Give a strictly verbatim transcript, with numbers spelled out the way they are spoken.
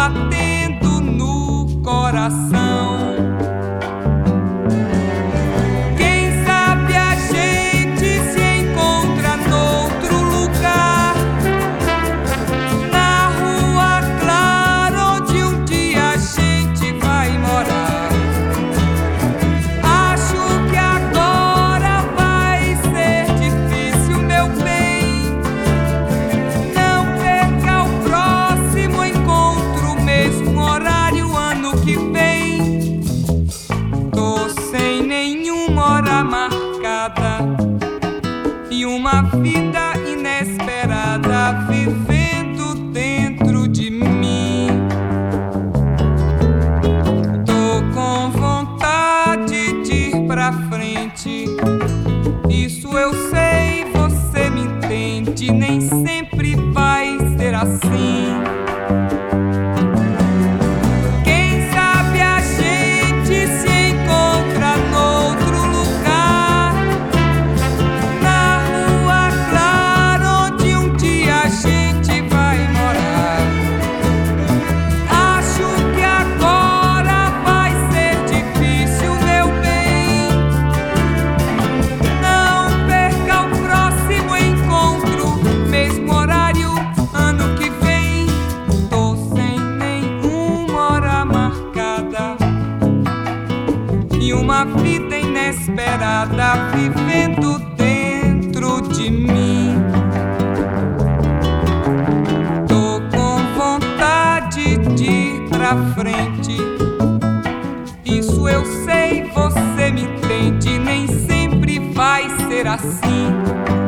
batendo no coração. Quem sabe a gente se encontra noutro lugar, na rua clara onde um dia a gente vai morar. Acho que agora vai ser difícil, meu bem. Não perca o próximo encontro, mesmo horário, ano que vem. Tô sem nenhuma hora marcada e uma vida inesperada vivendo dentro de mim. Tô com vontade de ir pra frente, isso eu sei, você me entende. Nem sempre vai ser assim. Quem sabe a gente se encontra noutro lugar, na rua clara onde um dia a gente vai morar. Acho que agora vai ser difícil, meu bem. Não perca o próximo encontro, mesmo horário, ano que vem. Tô sem nenhuma hora marcada e uma vida inesperada vivendo dentro de mim. Tô com vontade de ir pra frente, isso eu sei, você me entende. Nem sempre vai ser assim.